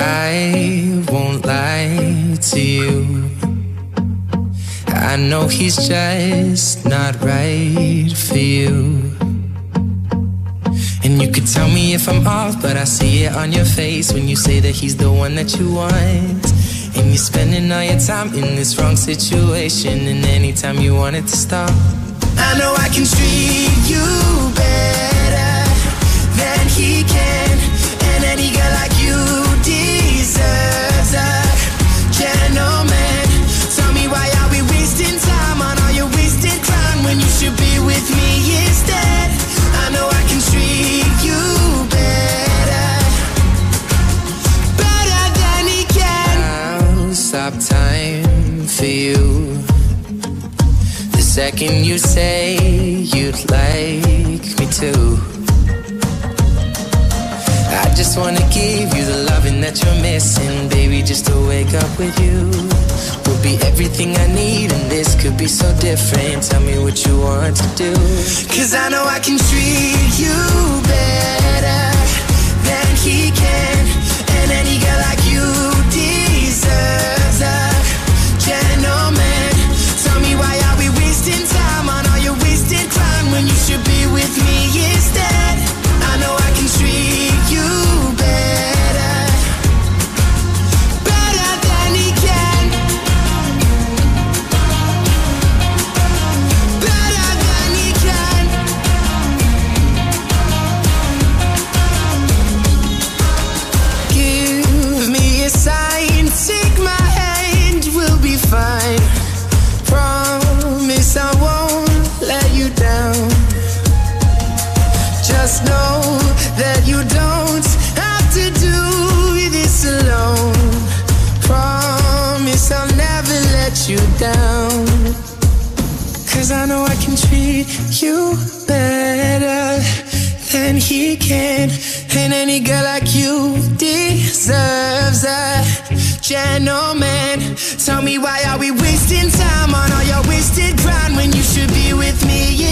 I won't lie to you. I know he's just not right for you. And you could tell me if I'm off, but I see it on your face when you say that he's the one that you want. And you're spending all your time in this wrong situation, and anytime you want it to stop, I know I can treat you better than he can. And any girl like you deserves a gentleman. Tell me, why are we wasting time on all your wasted crime when you should be with me instead? I know I can treat you better, better than he can. I'll stop time for you the second you say you'd like me to. I just wanna give you the loving that you're missing, baby. Just to wake up with you will be everything I need, and this could be so different. Tell me what you want to do, 'cause I know I can treat you better than he can. And any girl like you deserves a gentleman. Tell me, why are we wasting time on all your wasted crime when you should be with me instead? I know I can treat you better, better than he can, better than he can. Give me a sign, take my hand, we'll be fine. Promise I won't let you down. Just know that you don't have to do this alone. Promise I'll never let you down, 'cause I know I can treat you better than he can. And any girl like you deserves a gentleman. Tell me, why are we wasting time on all your wasted grind when you should be with me?